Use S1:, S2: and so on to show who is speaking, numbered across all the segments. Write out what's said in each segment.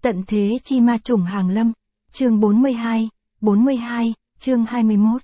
S1: Tận thế chi ma trùng hàng lâm. Chương 42, chương 21.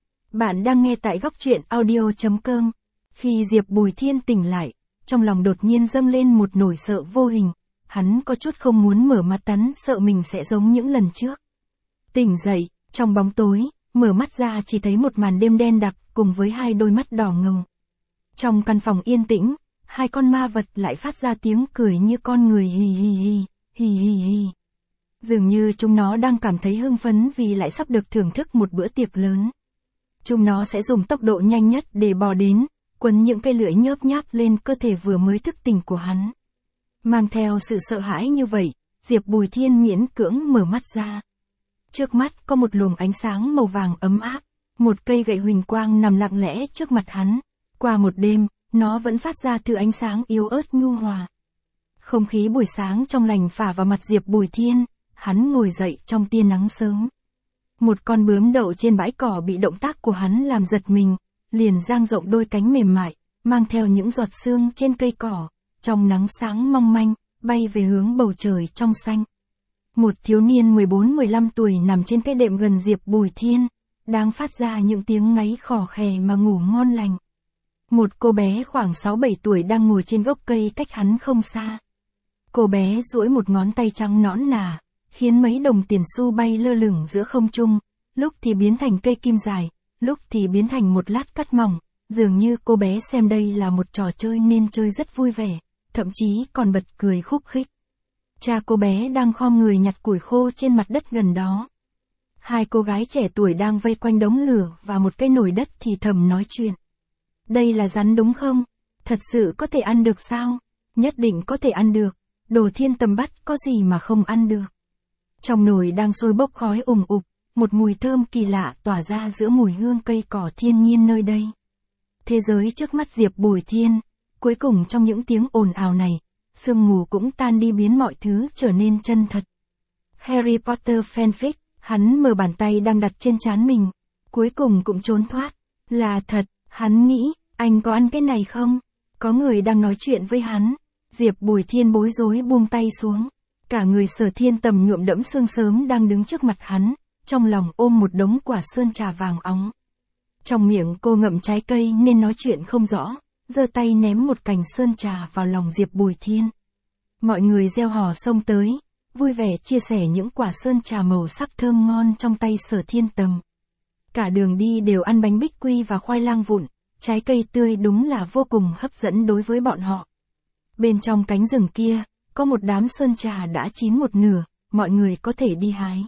S1: Bạn đang nghe tại góc truyện audio.com. Khi Diệp Bùi Thiên tỉnh lại, trong lòng đột nhiên dâng lên một nỗi sợ vô hình. Hắn có chút không muốn mở mắt, hắn sợ mình sẽ giống những lần trước. Tỉnh dậy, trong bóng tối, mở mắt ra chỉ thấy một màn đêm đen đặc cùng với hai đôi mắt đỏ ngầu. Trong căn phòng yên tĩnh, hai con ma vật lại phát ra tiếng cười như con người hì hì hì, hì hì hì. Dường như chúng nó đang cảm thấy hưng phấn vì lại sắp được thưởng thức một bữa tiệc lớn. Chúng nó sẽ dùng tốc độ nhanh nhất để bò đến, quấn những cây lưỡi nhớp nháp lên cơ thể vừa mới thức tỉnh của hắn. Mang theo sự sợ hãi như vậy, Diệp Bùi Thiên miễn cưỡng mở mắt ra. Trước mắt có một luồng ánh sáng màu vàng ấm áp, một cây gậy huỳnh quang nằm lặng lẽ trước mặt hắn. Qua một đêm, nó vẫn phát ra thứ ánh sáng yếu ớt nhu hòa. Không khí buổi sáng trong lành phả vào mặt Diệp Bùi Thiên, hắn ngồi dậy trong tia nắng sớm. Một con bướm đậu trên bãi cỏ bị động tác của hắn làm giật mình, liền dang rộng đôi cánh mềm mại, mang theo những giọt sương trên cây cỏ, trong nắng sáng mong manh, bay về hướng bầu trời trong xanh. Một thiếu niên 14-15 tuổi nằm trên cái đệm gần Diệp Bùi Thiên, đang phát ra những tiếng ngáy khò khè mà ngủ ngon lành. Một cô bé khoảng 6-7 tuổi đang ngồi trên gốc cây cách hắn không xa. Cô bé duỗi một ngón tay trắng nõn nà, khiến mấy đồng tiền xu bay lơ lửng giữa không trung, lúc thì biến thành cây kim dài, lúc thì biến thành một lát cắt mỏng, dường như cô bé xem đây là một trò chơi nên chơi rất vui vẻ, thậm chí còn bật cười khúc khích. Cha cô bé đang khom người nhặt củi khô trên mặt đất gần đó. Hai cô gái trẻ tuổi đang vây quanh đống lửa và một cái nồi đất thì thầm nói chuyện. Đây là rắn đúng không? Thật sự có thể ăn được sao? Nhất định có thể ăn được. Đồ thiên tầm bắt có gì mà không ăn được. Trong nồi đang sôi bốc khói ùng ục, một mùi thơm kỳ lạ tỏa ra giữa mùi hương cây cỏ thiên nhiên nơi đây. Thế giới trước mắt Diệp Bùi Thiên, cuối cùng trong những tiếng ồn ào này, sương mù cũng tan đi biến mọi thứ trở nên chân thật. Harry Potter fanfic, hắn mở bàn tay đang đặt trên trán mình, cuối cùng cũng trốn thoát. Là thật, hắn nghĩ, anh có ăn cái này không? Có người đang nói chuyện với hắn. Diệp Bùi Thiên bối rối buông tay xuống. Cả người Sở Thiên Tầm nhuộm đẫm sương sớm đang đứng trước mặt hắn, trong lòng ôm một đống quả sơn trà vàng óng. Trong miệng cô ngậm trái cây nên nói chuyện không rõ, giơ tay ném một cành sơn trà vào lòng Diệp Bùi Thiên. Mọi người reo hò xông tới, vui vẻ chia sẻ những quả sơn trà màu sắc thơm ngon trong tay Sở Thiên Tầm. Cả đường đi đều ăn bánh bích quy và khoai lang vụn, trái cây tươi đúng là vô cùng hấp dẫn đối với bọn họ. Bên trong cánh rừng kia, có một đám sơn trà đã chín một nửa, mọi người có thể đi hái.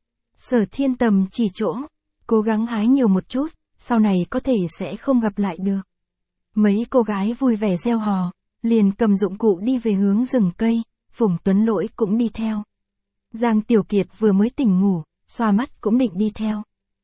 S1: Sở Thiên Tầm chỉ chỗ, cố gắng hái nhiều một chút, sau này có thể sẽ không gặp lại được. Mấy cô gái vui vẻ reo hò, liền cầm dụng cụ đi về hướng rừng cây, Phùng Tuấn Lỗi cũng đi theo. Giang Tiểu Kiệt vừa mới tỉnh ngủ, xoa mắt cũng định đi theo.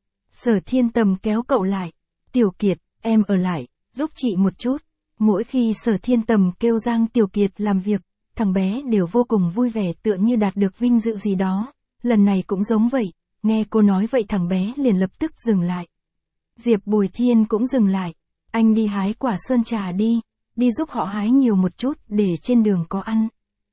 S1: Sở Thiên Tầm kéo cậu lại. Tiểu Kiệt, em ở lại, giúp chị một chút. Mỗi khi Sở Thiên Tầm kêu Giang Tiểu Kiệt làm việc, thằng bé đều vô cùng vui vẻ tựa như đạt được vinh dự gì đó. Lần này cũng giống vậy, nghe cô nói vậy thằng bé liền lập tức dừng lại. Diệp Bùi Thiên cũng dừng lại. Anh đi hái quả sơn trà đi giúp họ hái nhiều một chút để trên đường có ăn.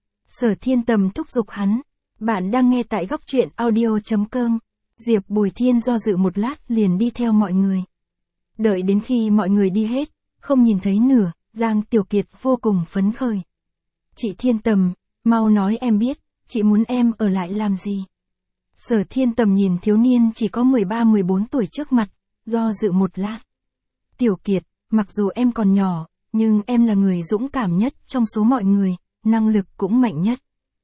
S1: Sở Thiên Tầm thúc giục hắn. Bạn đang nghe tại góc truyện audio.com. Diệp Bùi Thiên do dự một lát liền đi theo mọi người. Đợi đến khi mọi người đi hết, không nhìn thấy nửa, Giang Tiểu Kiệt vô cùng phấn khởi. Chị Thiên Tầm, mau nói em biết, chị muốn em ở lại làm gì? Sở Thiên Tầm nhìn thiếu niên chỉ có 13-14 tuổi trước mặt, do dự một lát. Tiểu Kiệt, mặc dù em còn nhỏ, nhưng em là người dũng cảm nhất trong số mọi người, năng lực cũng mạnh nhất.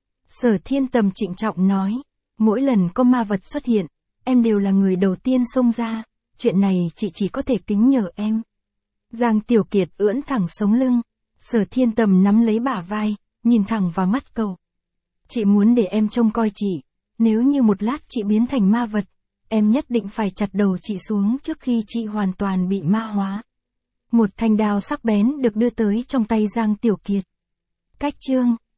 S1: Sở Thiên Tầm trịnh trọng nói, mỗi lần có ma vật xuất hiện, em đều là người đầu tiên xông ra, chuyện này chị chỉ có thể kính nhờ em. Giang Tiểu Kiệt ưỡn thẳng sống lưng, Sở Thiên Tầm nắm lấy bả vai, nhìn thẳng vào mắt cậu. Chị muốn để em trông coi chị, nếu như một lát chị biến thành ma vật, em nhất định phải chặt đầu chị xuống trước khi chị hoàn toàn bị ma hóa. Một thanh đao sắc bén được đưa tới trong tay Giang Tiểu Kiệt. Cách chương